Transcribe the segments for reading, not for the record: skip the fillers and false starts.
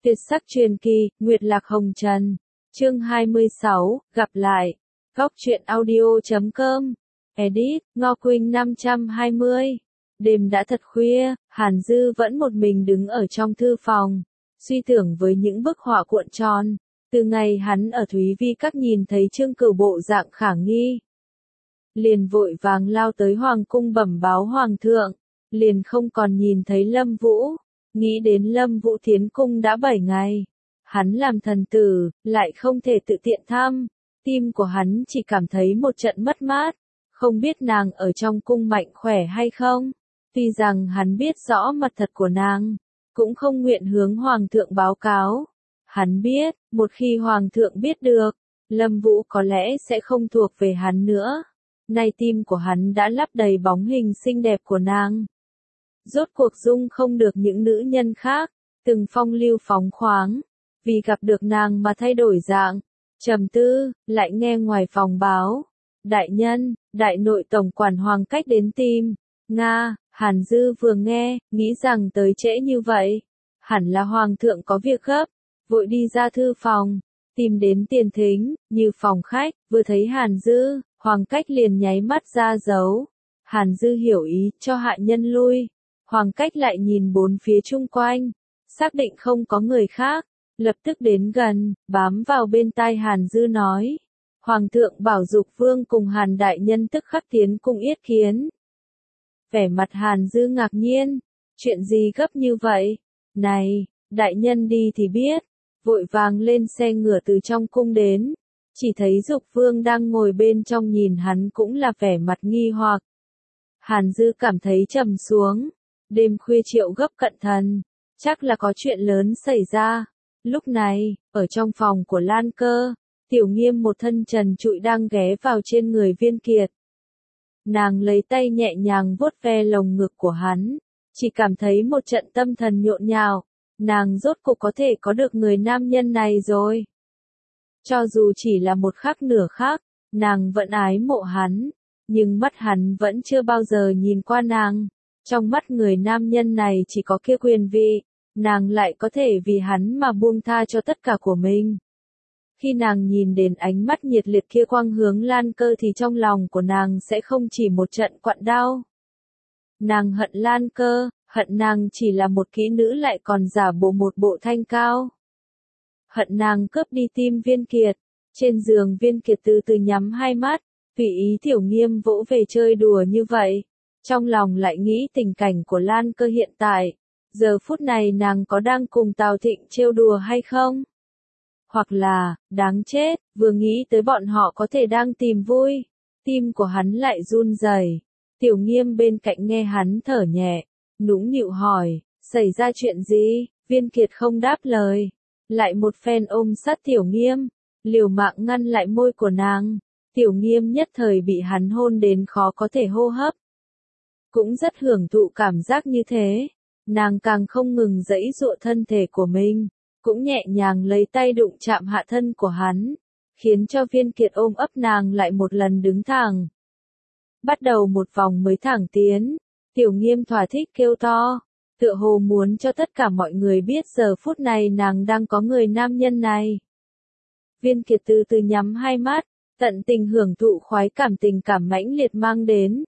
Tuyệt sắc truyền kỳ, Nguyệt Lạc Hồng Trần. Chương 26, gặp lại. Góc truyện audio.com. Edit, Ngô Quỳnh 520. Đêm đã thật khuya, Hàn Dư vẫn một mình đứng ở trong thư phòng, suy tưởng với những bức họa cuộn tròn. Từ ngày hắn ở Thúy Vi Các nhìn thấy Trương Cửu bộ dạng khả nghi, liền vội vàng lao tới Hoàng cung bẩm báo Hoàng thượng, liền không còn nhìn thấy Lâm Vũ. Nghĩ đến Lâm Vũ tiến cung đã 7 ngày, hắn làm thần tử, lại không thể tự tiện thăm, tim của hắn chỉ cảm thấy một trận mất mát, không biết nàng ở trong cung mạnh khỏe hay không. Tuy rằng hắn biết rõ mặt thật của nàng, cũng không nguyện hướng Hoàng thượng báo cáo. Hắn biết, một khi Hoàng thượng biết được, Lâm Vũ có lẽ sẽ không thuộc về hắn nữa. Nay tim của hắn đã lấp đầy bóng hình xinh đẹp của nàng. Rốt cuộc dung không được những nữ nhân khác, từng phong lưu phóng khoáng, vì gặp được nàng mà thay đổi dạng. Trầm tư, lại nghe ngoài phòng báo, đại nhân, đại nội tổng quản Hoàng Cách đến tìm. Nga, Hàn Dư vừa nghe, nghĩ rằng tới trễ như vậy, hẳn là Hoàng thượng có việc gấp, vội đi ra thư phòng, tìm đến tiền thính, như phòng khách, vừa thấy Hàn Dư, Hoàng Cách liền nháy mắt ra dấu. Hàn Dư hiểu ý, cho hạ nhân lui. Hoàng Cách lại nhìn bốn phía chung quanh, xác định không có người khác, lập tức đến gần, bám vào bên tai Hàn Dư nói. Hoàng thượng bảo Dục Vương cùng Hàn đại nhân tức khắc tiến cung yết kiến. Vẻ mặt Hàn Dư ngạc nhiên, chuyện gì gấp như vậy? Này, đại nhân đi thì biết, vội vàng lên xe ngựa từ trong cung đến, chỉ thấy Dục Vương đang ngồi bên trong nhìn hắn cũng là vẻ mặt nghi hoặc. Hàn Dư cảm thấy trầm xuống. Đêm khuya Triệu gấp cận thần, chắc là có chuyện lớn xảy ra. Lúc này, ở trong phòng của Lan Cơ, Tiểu Nghiêm một thân trần trụi đang ghé vào trên người Viên Kiệt. Nàng lấy tay nhẹ nhàng vuốt ve lồng ngực của hắn, chỉ cảm thấy một trận tâm thần nhộn nhạo, nàng rốt cuộc có thể có được người nam nhân này rồi. Cho dù chỉ là một khắc nửa khắc, nàng vẫn ái mộ hắn, nhưng mắt hắn vẫn chưa bao giờ nhìn qua nàng. Trong mắt người nam nhân này chỉ có kia quyền vị, nàng lại có thể vì hắn mà buông tha cho tất cả của mình. Khi nàng nhìn đến ánh mắt nhiệt liệt kia quang hướng Lan Cơ thì trong lòng của nàng sẽ không chỉ một trận quặn đau. Nàng hận Lan Cơ, hận nàng chỉ là một kỹ nữ lại còn giả bộ một bộ thanh cao. Hận nàng cướp đi tim Viên Kiệt. Trên giường Viên Kiệt từ từ nhắm hai mắt, tùy ý Tiểu Nghiêm vỗ về chơi đùa như vậy. Trong lòng lại nghĩ tình cảnh của Lan Cơ hiện tại, giờ phút này nàng có đang cùng Tào Thịnh trêu đùa hay không? Hoặc là, đáng chết, vừa nghĩ tới bọn họ có thể đang tìm vui, tim của hắn lại run rẩy. Tiểu Nghiêm bên cạnh nghe hắn thở nhẹ, nũng nịu hỏi, xảy ra chuyện gì? Viên Kiệt không đáp lời, lại một phen ôm sát Tiểu Nghiêm, liều mạng ngăn lại môi của nàng. Tiểu Nghiêm nhất thời bị hắn hôn đến khó có thể hô hấp. Cũng rất hưởng thụ cảm giác như thế, nàng càng không ngừng giãy giụa thân thể của mình, cũng nhẹ nhàng lấy tay đụng chạm hạ thân của hắn, khiến cho Viên Kiệt ôm ấp nàng lại một lần đứng thẳng. Bắt đầu một vòng mới thẳng tiến, Tiểu Nghiêm thỏa thích kêu to, tựa hồ muốn cho tất cả mọi người biết giờ phút này nàng đang có người nam nhân này. Viên Kiệt từ từ nhắm hai mắt, tận tình hưởng thụ khoái cảm tình cảm mãnh liệt mang đến.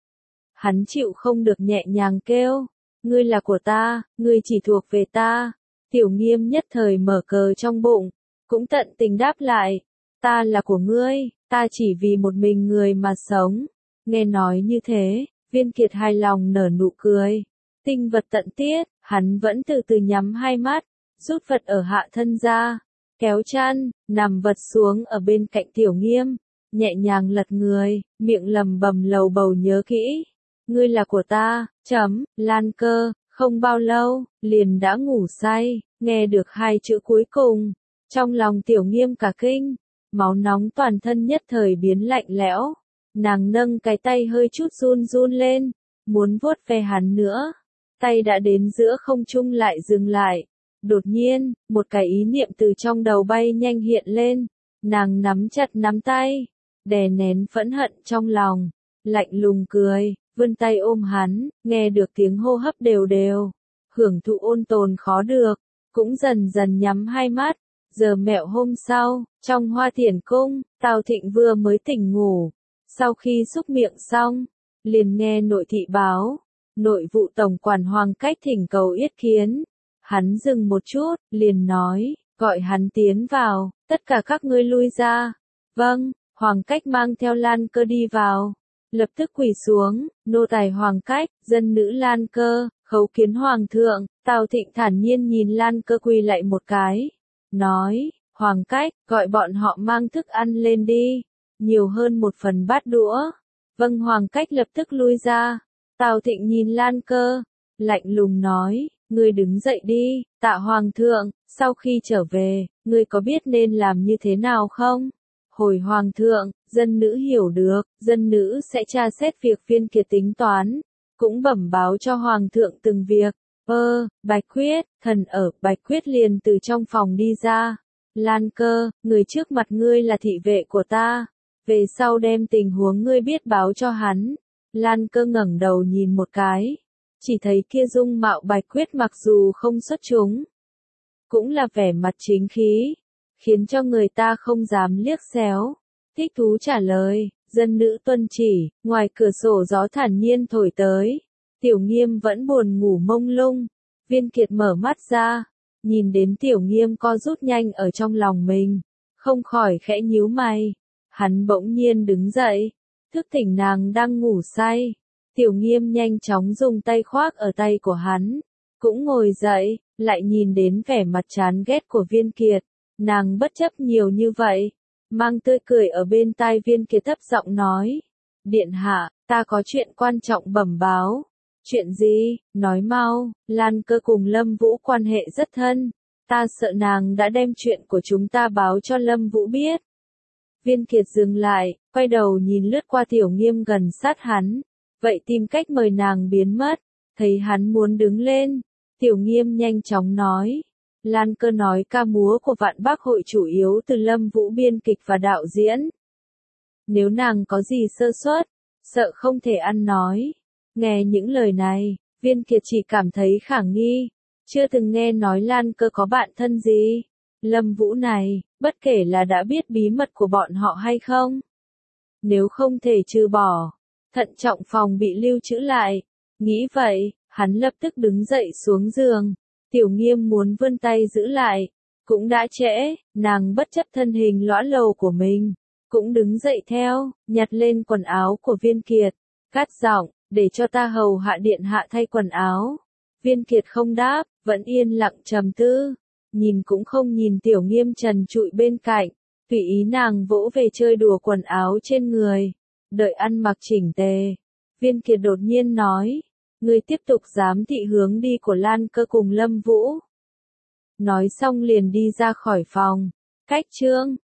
Hắn chịu không được nhẹ nhàng kêu, ngươi là của ta, ngươi chỉ thuộc về ta. Tiểu Nghiêm nhất thời mở cờ trong bụng, cũng tận tình đáp lại, ta là của ngươi, ta chỉ vì một mình người mà sống. Nghe nói như thế, Viên Kiệt hài lòng nở nụ cười. Tinh vật tận tiết, hắn vẫn từ từ nhắm hai mắt, rút vật ở hạ thân ra, kéo chăn, nằm vật xuống ở bên cạnh Tiểu Nghiêm, nhẹ nhàng lật người, miệng lầm bầm lầu bầu nhớ kỹ. Ngươi là của ta, Lan Cơ, không bao lâu, liền đã ngủ say, nghe được hai chữ cuối cùng. Trong lòng Tiểu Nghiêm cả kinh, máu nóng toàn thân nhất thời biến lạnh lẽo. Nàng nâng cái tay hơi chút run run lên, muốn vuốt ve hắn nữa. Tay đã đến giữa không trung lại dừng lại. Đột nhiên, một cái ý niệm từ trong đầu bay nhanh hiện lên. Nàng nắm chặt nắm tay, đè nén phẫn hận trong lòng, lạnh lùng cười. Vươn tay ôm hắn, nghe được tiếng hô hấp đều đều, hưởng thụ ôn tồn khó được, cũng dần dần nhắm hai mắt. Giờ mẹo hôm sau, trong Hoa Thiền Cung, Tào Thịnh vừa mới tỉnh ngủ. Sau khi xúc miệng xong, liền nghe nội thị báo, nội vụ tổng quản Hoàng Cách thỉnh cầu yết kiến. Hắn dừng một chút, liền nói, gọi hắn tiến vào, tất cả các ngươi lui ra. Vâng, Hoàng Cách mang theo Lan Cơ đi vào. Lập tức quỳ xuống, nô tài Hoàng Cách, dân nữ Lan Cơ, khấu kiến Hoàng thượng. Tào Thịnh thản nhiên nhìn Lan Cơ quỳ lại một cái. Nói, Hoàng Cách, gọi bọn họ mang thức ăn lên đi. Nhiều hơn một phần bát đũa. Vâng, Hoàng Cách lập tức lui ra. Tào Thịnh nhìn Lan Cơ, lạnh lùng nói, ngươi đứng dậy đi, tạ Hoàng thượng, sau khi trở về, ngươi có biết nên làm như thế nào không? Hồi Hoàng thượng, dân nữ hiểu được, dân nữ sẽ tra xét việc Viên Kiệt tính toán, cũng bẩm báo cho Hoàng thượng từng việc. Bạch Quyết, thần ở, Bạch Quyết liền từ trong phòng đi ra. Lan Cơ, người trước mặt ngươi là thị vệ của ta, về sau đem tình huống ngươi biết báo cho hắn. Lan Cơ ngẩng đầu nhìn một cái, chỉ thấy kia dung mạo Bạch Quyết mặc dù không xuất chúng, cũng là vẻ mặt chính khí, khiến cho người ta không dám liếc xéo. Thích thú trả lời, dân nữ tuân chỉ. Ngoài cửa sổ gió thản nhiên thổi tới, Tiểu Nghiêm vẫn buồn ngủ mông lung. Viên Kiệt mở mắt ra, nhìn đến Tiểu Nghiêm co rút nhanh ở trong lòng mình, không khỏi khẽ nhíu mày. Hắn bỗng nhiên đứng dậy, thức tỉnh nàng đang ngủ say. Tiểu Nghiêm nhanh chóng dùng tay khoác ở tay của hắn, cũng ngồi dậy, lại nhìn đến vẻ mặt chán ghét của Viên Kiệt. Nàng bất chấp nhiều như vậy, mang tươi cười ở bên tai Viên Kiệt thấp giọng nói, điện hạ, ta có chuyện quan trọng bẩm báo. Chuyện gì, nói mau. Lan Cơ cùng Lâm Vũ quan hệ rất thân, ta sợ nàng đã đem chuyện của chúng ta báo cho Lâm Vũ biết. Viên Kiệt dừng lại, quay đầu nhìn lướt qua Tiểu Nghiêm gần sát hắn, vậy tìm cách mời nàng biến mất. Thấy hắn muốn đứng lên, Tiểu Nghiêm nhanh chóng nói, Lan Cơ nói ca múa của Vạn Bác hội chủ yếu từ Lâm Vũ biên kịch và đạo diễn. Nếu nàng có gì sơ suất, sợ không thể ăn nói. Nghe những lời này, Viên Kiệt chỉ cảm thấy khả nghi, chưa từng nghe nói Lan Cơ có bạn thân gì. Lâm Vũ này, bất kể là đã biết bí mật của bọn họ hay không, nếu không thể trừ bỏ, thận trọng phòng bị lưu trữ lại. Nghĩ vậy, hắn lập tức đứng dậy xuống giường. Tiểu Nghiêm muốn vươn tay giữ lại, cũng đã trễ. Nàng bất chấp thân hình lõa lồ của mình, cũng đứng dậy theo, nhặt lên quần áo của Viên Kiệt, gắt giọng, để cho ta hầu hạ điện hạ thay quần áo. Viên Kiệt không đáp, vẫn yên lặng trầm tư, nhìn cũng không nhìn Tiểu Nghiêm trần trụi bên cạnh, tùy ý nàng vỗ về chơi đùa quần áo trên người. Đợi ăn mặc chỉnh tề, Viên Kiệt đột nhiên nói, ngươi tiếp tục giám thị hướng đi của Lan Cơ cùng Lâm Vũ. Nói xong liền đi ra khỏi phòng. Cách chương